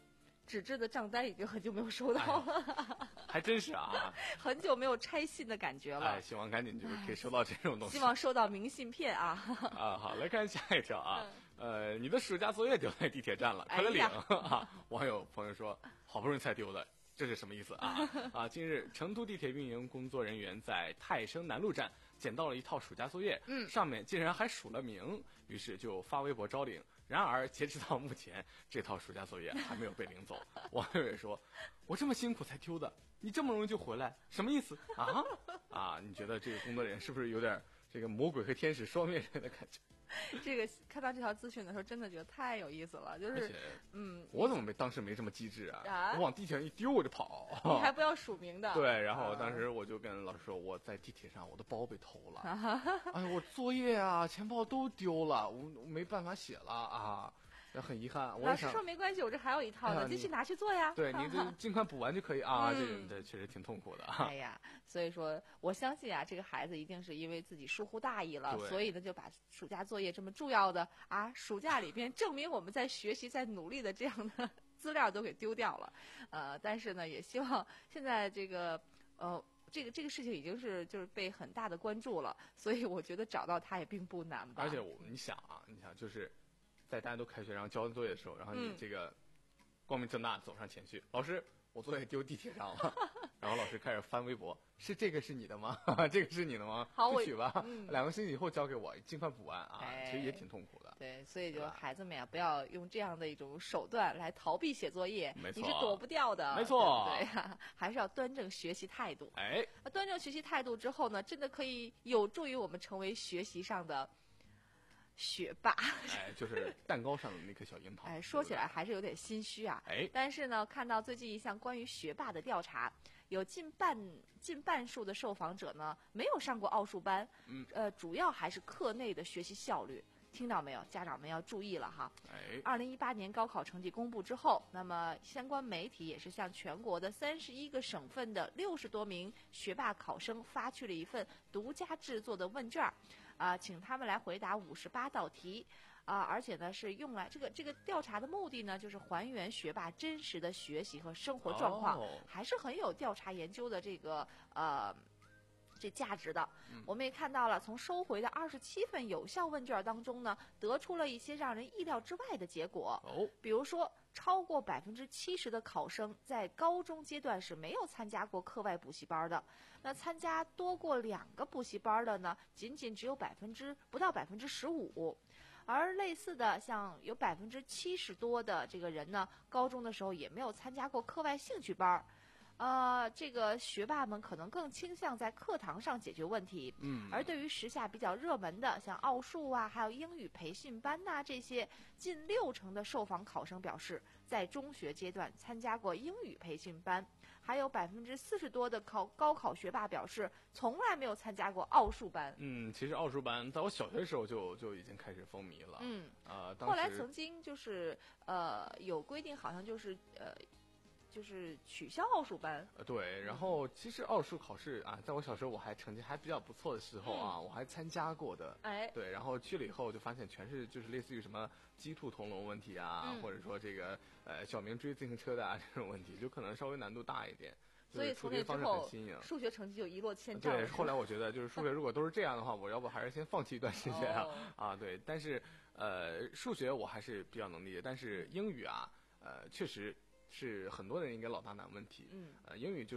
纸质的账单已经很久没有收到了， 哎、还真是啊， 很久没有拆信的感觉了。 哎，希望赶紧就是可以收到这种东西。 希望收到明信片啊。 啊，好，来看下一条啊。嗯、呃，你的暑假作业丢在地铁站了，快来领、哎、啊！网友朋友说，好不容易才丢的。这是什么意思啊？啊！近日，成都地铁运营工作人员在泰升南路站捡到了一套暑假作业，嗯，上面竟然还署了名，于是就发微博招领。然而，截止到目前，这套暑假作业还没有被领走。网友也说：“我这么辛苦才丢的，你这么容易就回来，什么意思啊？”啊，你觉得这个工作人员是不是有点这个魔鬼和天使双面人的感觉？ 这个看到这条资讯的时候，真的觉得太有意思了。就是，嗯， 我怎么没当时没这么机智啊？啊我往地铁上一丢我就跑。 你还不要署名的。 对，然后当时我就跟老师说，我在地铁上我的包被偷了，哎，我作业啊、钱包都丢了，我我没办法写了啊。很遗憾，我老师说没关系，我这还有一套呢，继续拿去做呀。 对，你这尽快补完就可以啊。这这确实挺痛苦的。 哎呀，所以说我相信啊，这个孩子一定是因为自己疏忽大意了，所以呢就把暑假作业这么重要的啊，暑假里边证明我们在学习、在努力的这样的资料都给丢掉了。呃，但是呢，也希望现在这个呃。这个这个事情已经是就是被很大的关注了，所以我觉得找到他也并不难吧。 而且我你想啊，你想就是。在大家都开学然后交完作业的时候，然后你这个光明正大走上前去，嗯、老师，我作业丢地铁上了。然后老师开始翻微博，是这个是你的吗？这个是你的吗？ 好， 不许吧、 嗯， 两个星期以后交给我，尽快补完啊、哎。其实也挺痛苦的。 对，所以就孩子们呀，不要用这样的一种手段来逃避写作业， 没错， 你是躲不掉的。 没错， 对呀、啊，还是要端正学习态度。 哎， 那端正学习态度之后呢，真的可以有助于我们成为学习上的。学霸， 哎，就是蛋糕上的那颗小樱桃。 哎，说起来还是有点心虚啊。 哎， 但是呢，看到最近一项关于学霸的调查，有近半近半数的受访者呢没有上过奥数班， 嗯， 呃，主要还是课内的学习效率。听到没有？家长们要注意了哈。 哎， 二零一八年高考成绩公布之后，那么相关媒体也是向全国的三十一个省份的六十多名学霸考生发去了一份独家制作的问卷，啊、呃，请他们来回答五十八道题，啊、呃，而且呢是用来这个这个调查的目的呢，就是还原学霸真实的学习和生活状况， 哦、 还是很有调查研究的这个呃。这价值的，我们也看到了，从收回的二十七份有效问卷当中呢，得出了一些让人意料之外的结果。 哦， 比如说，超过百分之七十的考生在高中阶段是没有参加过课外补习班的。那参加多过两个补习班的呢，仅仅只有百分之不到百分之十五。而类似的，像有百分之七十多的这个人呢，高中的时候也没有参加过课外兴趣班。呃，这个学霸们可能更倾向在课堂上解决问题， 嗯， 而对于时下比较热门的像奥数啊，还有英语培训班呐、啊、这些，近六成的受访考生表示，在中学阶段参加过英语培训班，还有百分之四十多的考高考学霸表示，从来没有参加过奥数班。 嗯，其实奥数班在我小学的时候就就已经开始风靡了， 嗯， 呃， 后来曾经就是呃有规定，好像就是呃。就是取消奥数班， 呃，对，然后其实奥数考试啊，在我小时候我还成绩还比较不错的时候啊， 嗯、 我还参加过的， 哎， 对，然后去了以后就发现全是就是类似于什么鸡兔同笼问题啊， 嗯、 或者说这个呃小明追自行车的啊这种问题，就可能稍微难度大一点。 所以从那之后，数学成绩就一落千丈。 对，后来我觉得就是数学如果都是这样的话，我要不还是先放弃一段时间啊、哦、啊，对，但是呃数学我还是比较能理解，但是英语啊，呃确实。是很多人应该老大难问题， 嗯， 呃，英语就是，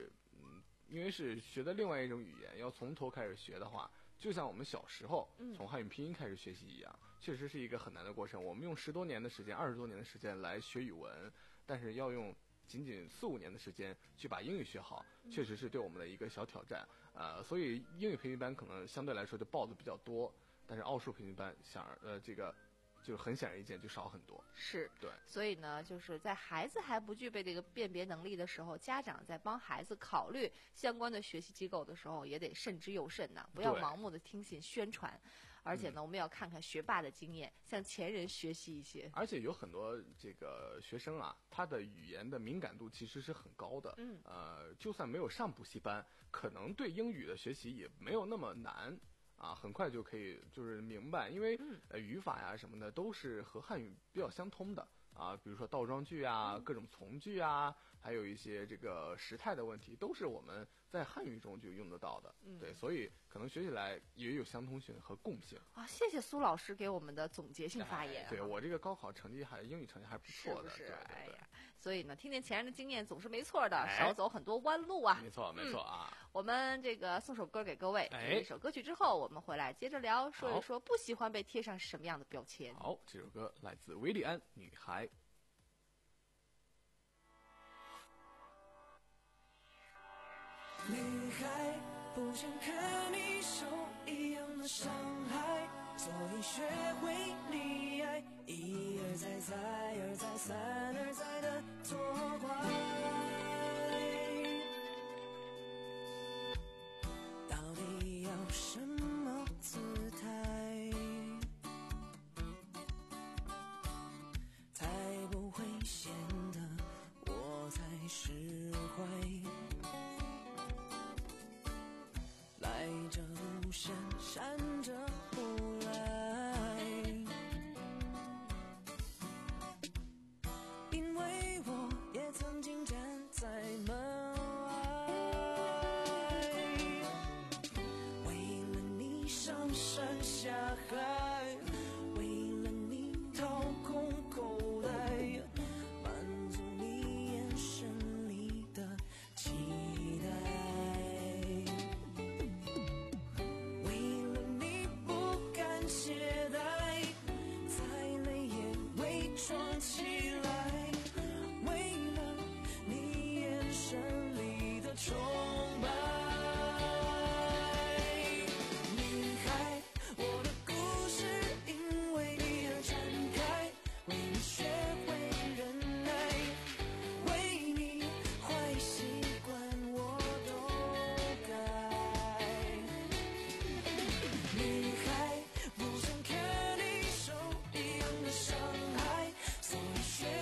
嗯，因为是学的另外一种语言，要从头开始学的话，就像我们小时候从汉语拼音开始学习一样，嗯、确实是一个很难的过程。我们用十多年的时间、二十多年的时间来学语文，但是要用仅仅四五年的时间去把英语学好，确实是对我们的一个小挑战。呃，所以英语培训班可能相对来说就报的比较多，但是奥数培训班想呃这个。就很显而易见，就少很多。 是， 对， 所以呢，就是在孩子还不具备这个辨别能力的时候，家长在帮孩子考虑相关的学习机构的时候，也得慎之又慎呐，不要盲目的听信宣传。而且呢，我们要看看学霸的经验，向前人学习一些。 而且有很多这个学生啊，他的语言的敏感度其实是很高的。 嗯， 呃，就算没有上补习班，可能对英语的学习也没有那么难。啊，很快就可以就是明白，因为、 嗯、 呃语法呀什么的都是和汉语比较相通的啊，比如说倒装句啊，各种从句啊，还有一些这个时态的问题，都是我们在汉语中就用得到的。 嗯、 对，所以可能学起来也有相通性和共性。 啊，谢谢苏老师给我们的总结性发言、啊哎。对我这个高考成绩还英语成绩还不错的， 是不是？ 对对对哎呀，所以呢，听听前人的经验总是没错的， 哎、 少走很多弯路啊。 没错，没错啊。 嗯、我们这个送首歌给各位， 哎， 一首歌曲之后，我们回来接着聊，说一说不喜欢被贴上什么样的标签。 好，这首歌来自维利安《女孩》。 女孩不想看你受一样的伤害，所以学会溺爱，一而再再而再三而再的作怪。到底要什么姿态，才不会显得我才释怀？来者不善，善者不来，因为我也曾经站在门外，为了你上山下海，为了你掏空口袋，满足你眼神里的期待。学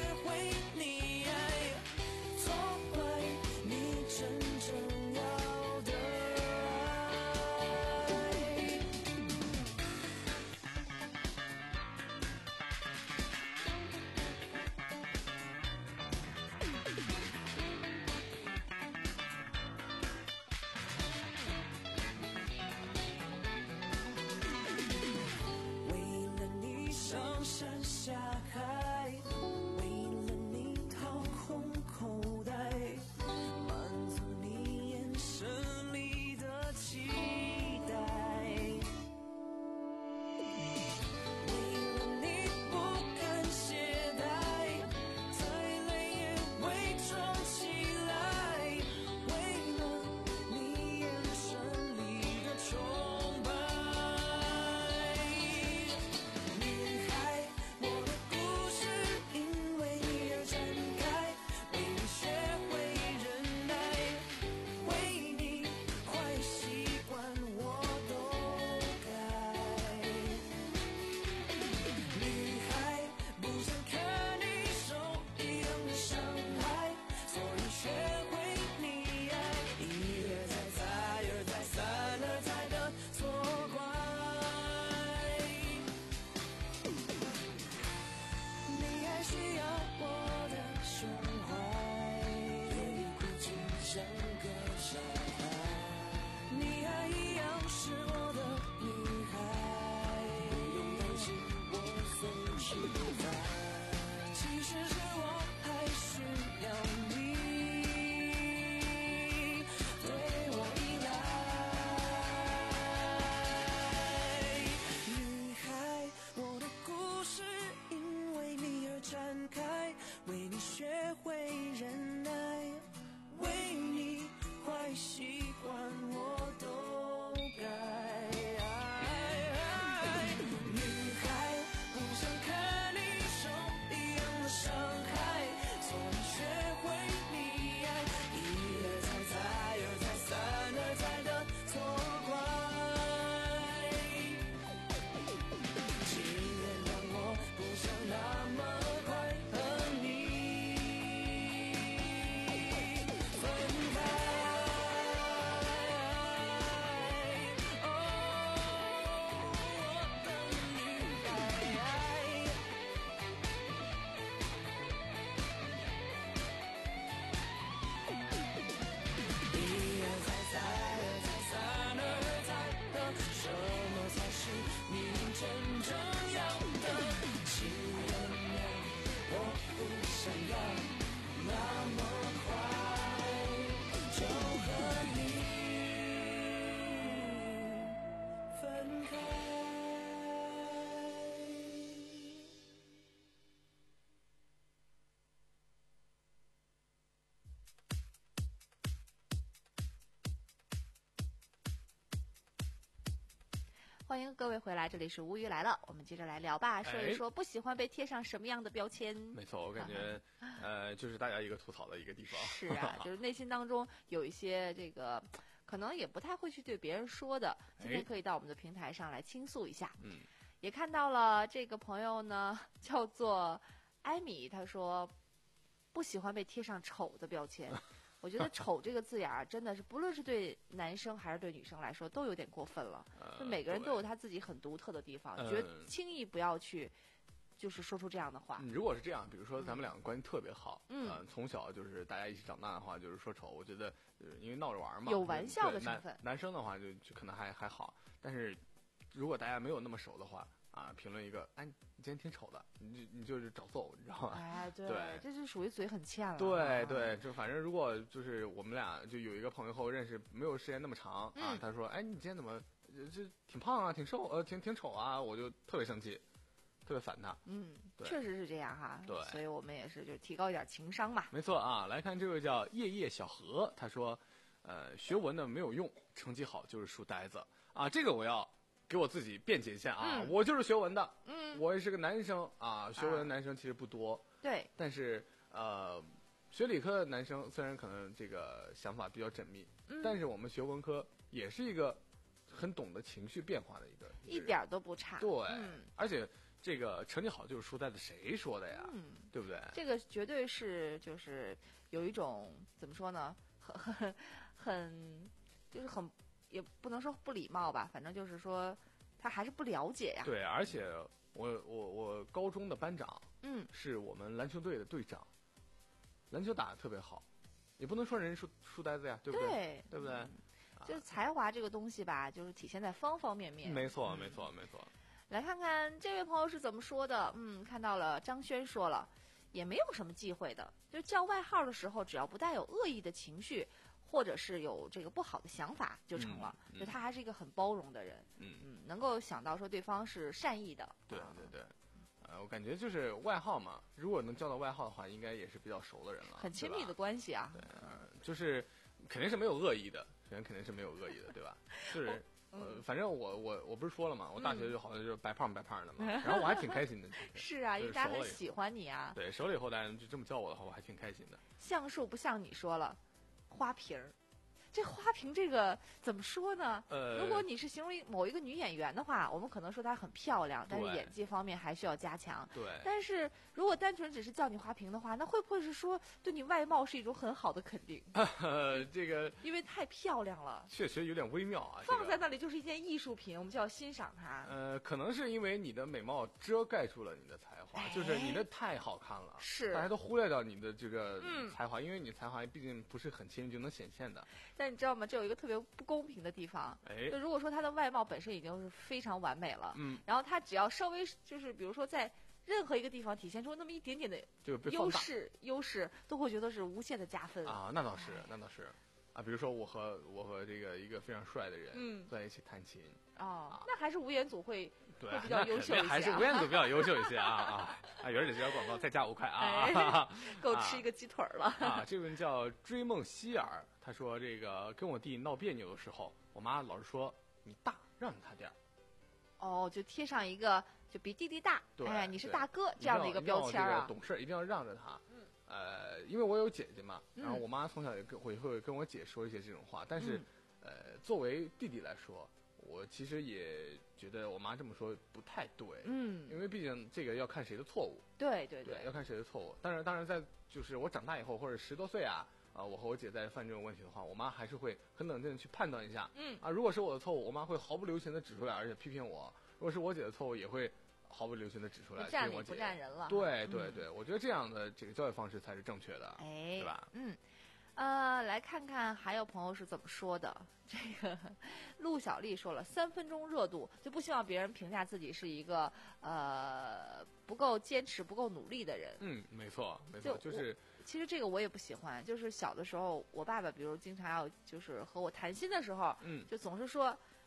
欢迎各位回来，这里是无语来了，我们接着来聊吧，说一说不喜欢被贴上什么样的标签。 没错，我感觉呃，就是大家一个吐槽的一个地方。 是啊，就是内心当中有一些这个可能也不太会去对别人说的，今天可以到我们的平台上来倾诉一下。 嗯， 也看到了这个朋友呢，叫做艾米，他说不喜欢被贴上丑的标签。我觉得丑这个字眼儿真的是，不论是对男生还是对女生来说，都有点过分了。 呃、 就每个人都有他自己很独特的地方， 呃、 觉得轻易不要去，就是说出这样的话。 嗯、如果是这样，比如说咱们两个关系特别好， 嗯， 呃、从小就是大家一起长大的话，就是说丑，我觉得呃因为闹着玩嘛， 有玩笑的成分。 男, 男生的话就就可能还还好，但是如果大家没有那么熟的话。啊，评论一个，哎，你今天挺丑的，你你就是找揍，你知道吗？ 哎，对， 对这是属于嘴很欠了。 对对，就反正如果就是我们俩就有一个朋友和我认识没有时间那么长、 嗯、 啊，他说，哎，你今天怎么这挺胖啊，挺瘦，呃，挺挺丑啊，我就特别生气，特别烦他。 嗯，确实是这样哈。 对， 所以我们也是就提高一点情商嘛。 没错啊，来看这位叫夜夜小何，他说，呃，学文的没有用，成绩好就是书呆子啊，这个我要。给我自己辩解一下啊、 嗯， 我就是学文的， 嗯， 我也是个男生啊，学文的男生其实不多，啊、 对， 但是呃，学理科的男生虽然可能这个想法比较缜密， 嗯， 但是我们学文科也是一个很懂得情绪变化的一个， 一点都不差， 对， 嗯， 而且这个成绩好就是书呆子，谁说的呀？ 嗯， 对不对？ 这个绝对是就是有一种怎么说呢，很很很就是很。也不能说不礼貌吧，反正就是说他还是不了解呀。 对，而且我我我高中的班长， 嗯， 是我们篮球队的队长，篮球打得特别好，也不能说人书书呆子呀，对不对？ 对， 对不对？ 嗯、就是才华这个东西吧，就是体现在方方面面。 没错，没错，没错。 来看看这位朋友是怎么说的。嗯，看到了张轩说了，也没有什么忌讳的，就叫外号的时候，只要不带有恶意的情绪。或者是有这个不好的想法就成了， 嗯嗯、 就他还是一个很包容的人， 嗯嗯，能够想到说对方是善意的。 对对对，呃，我感觉就是外号嘛，如果能叫到外号的话，应该也是比较熟的人了， 很亲密的关系啊。 对，呃、就是肯定是没有恶意的，首先肯定是没有恶意的，对吧？就是呃，反正我我我不是说了嘛，我大学就好像就是白胖白胖的嘛，嗯、然后我还挺开心的。 是啊，因为大家很喜欢你啊。 对，熟了以后大家就这么叫我的话，我还挺开心的。 像素不像你说了。花瓶儿，这花瓶这个怎么说呢？ 呃， 如果你是形容某一个女演员的话，我们可能说她很漂亮，但是演技方面还需要加强。 对。 但是如果单纯只是叫你花瓶的话，那会不会是说对你外貌是一种很好的肯定？ 呃，这个因为太漂亮了， 确实有点微妙啊。 放在那里就是一件艺术品，我们就要欣赏它。 呃，可能是因为你的美貌遮盖住了你的才华， 哎、 就是你的太好看了， 是大家都忽略掉你的这个才华， 嗯、 因为你才华毕竟不是很轻易就能显现的。 但你知道吗？这有一个特别不公平的地方。 哎， 就如果说他的外貌本身已经是非常完美了， 嗯， 然后他只要稍微就是比如说在任何一个地方体现出那么一点点的优势，优势都会觉得是无限的加分啊。那倒是，那倒是啊。比如说我和我和这个一个非常帅的人， 嗯， 在一起弹琴， 哦， 啊、 那还是吴彦祖会对会比较优秀一些、啊， 还是吴彦祖比较优秀一些啊啊啊！有点这条广告再加五块啊， 哎、够吃一个鸡腿了啊！这个人叫追梦希尔，他说这个跟我弟闹别扭的时候，我妈老是说你大，让着他点儿。 哦，就贴上一个就比弟弟大，哎，你是大哥这样的一个标签啊。 懂事一定要让着他。嗯。呃，因为我有姐姐嘛，然后我妈从小也跟会会跟我姐说一些这种话，但是， 嗯、 呃，作为弟弟来说，我其实也觉得我妈这么说不太对。 嗯。 因为毕竟这个要看谁的错误。 对对对。要看谁的错误。当然，当然在就是我长大以后或者十多岁啊。啊，我和我姐在犯这种问题的话，我妈还是会很冷静的去判断一下。 嗯。 啊，如果是我的错误，我妈会毫不留情的指出来，而且批评我；如果是我姐的错误，也会毫不留情的指出来。 不占理不占人了。 对对对、嗯，我觉得这样的这个教育方式才是正确的， 哎， 对吧？ 嗯。呃，来看看还有朋友是怎么说的。这个陆小丽说了，三分钟热度，就不希望别人评价自己是一个呃不够坚持、不够努力的人。 嗯，没错，没错，就, 就是其实这个我也不喜欢。就是小的时候，我爸爸比如经常要就是和我谈心的时候， 嗯， 就总是说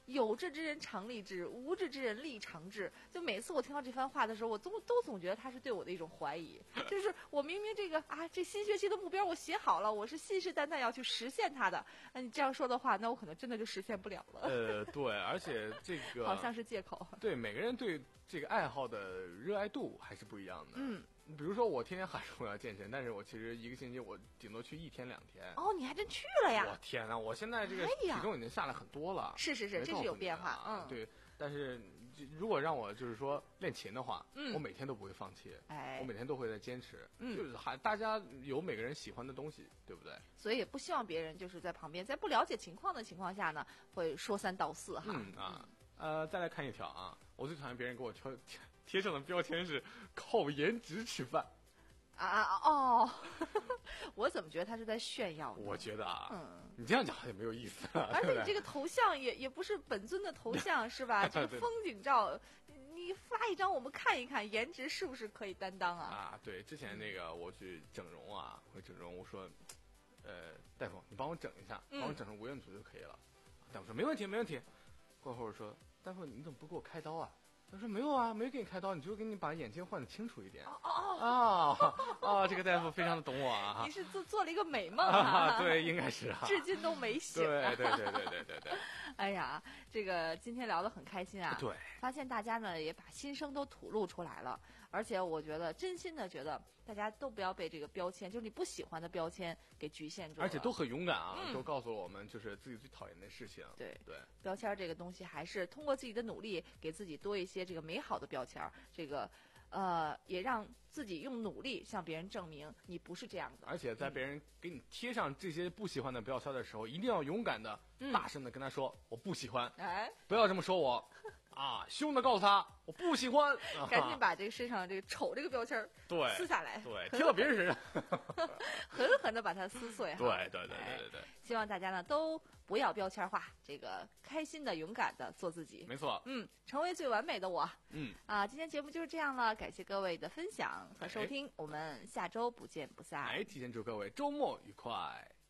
有志之人常立志，无志之人立长志。就每次我听到这番话的时候，我总都总觉得他是对我的一种怀疑，就是我明明这个啊，这新学期的目标我写好了，我是信誓旦旦要去实现它的。那你这样说的话，那我可能真的就实现不了了。 呃，对，而且这个好像是借口。 对，每个人对这个爱好的热爱度还是不一样的。 嗯。 比如说我天天喊说我要健身，但是我其实一个星期我顶多去一天两天。 哦，你还真去了呀！ 我天哪，我现在这个体重已经下来很多了。 是是是，这是有变化。嗯， 对。但是如果让我就是说练琴的话， 嗯， 我每天都不会放弃， 哎， 我每天都会在坚持。 嗯， 就是还大家有每个人喜欢的东西，对不对？ 所以也不希望别人就是在旁边，在不了解情况的情况下呢，会说三道四哈。 嗯啊，呃，再来看一条啊，我最讨厌别人给我贴贴上的标签是靠颜值吃饭。 啊哦，我怎么觉得他是在炫耀呢？ 我觉得啊， 嗯， 你这样讲也没有意思、啊。 而且你这个头像也也不是本尊的头像是吧？这个风景照，你发一张我们看一看，颜值是不是可以担当啊？ 啊，对，之前那个我去整容啊，我整容，我说，呃，大夫，你帮我整一下，帮我整成吴彦祖就可以了。嗯、大夫说没问题，没问题。过后说，大夫你怎么不给我开刀啊？他说没有啊，没给你开刀，你就给你把眼睛换得清楚一点。 哦哦哦哦，这个大夫非常的懂我啊。 你是做做了一个美梦啊？ 啊对，应该是啊。 至今都没醒、 啊。对对对对对对对。 哎呀，这个今天聊得很开心啊。 对。 发现大家呢也把心声都吐露出来了，而且我觉得真心的觉得大家都不要被这个标签，就是你不喜欢的标签给局限住了。 而且都很勇敢啊， 嗯、 都告诉了我们就是自己最讨厌的事情。 对对。 标签这个东西还是通过自己的努力，给自己多一些这个美好的标签，这个呃也让自己用努力向别人证明你不是这样的。 而且在别人给你贴上这些不喜欢的标签的时候，一定要勇敢的、 嗯、 大声的跟他说我不喜欢， 哎， 不要这么说我。啊，凶的告诉他我不喜欢， 赶紧把这个身上这个丑这个标签对撕下来， 对，贴到别人身上， 狠狠的把它撕碎。 对对对对对对。 希望大家呢都不要标签化，这个开心的、勇敢的做自己。 没错， 嗯，成为最完美的我。 嗯啊，今天节目就是这样了，感谢各位的分享和收听，哎、我们下周不见不散。 哎，提前祝各位周末愉快。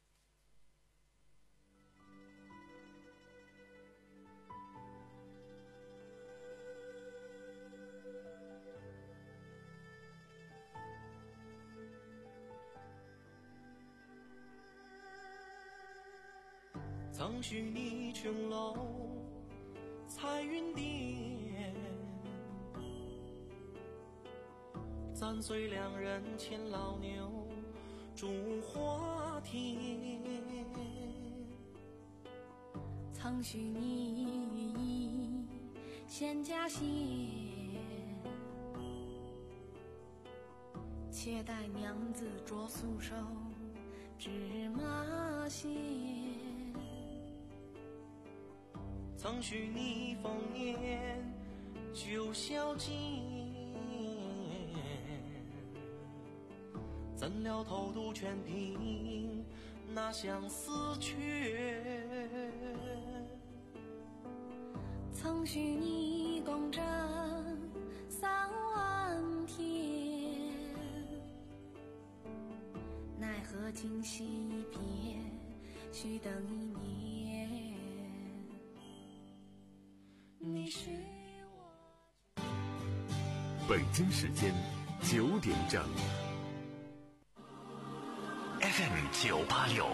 曾许你琼楼彩云巅，暂随两人牵老牛逐花田。 曾许你仙家仙，且待娘子着素手芝麻线。 曾许你丰年九霄间，怎料偷渡全凭那相思诀。 曾许你共枕三万天，奈何今夕一别，须等一年。你是我。 北京时间九点整。 F M 九八六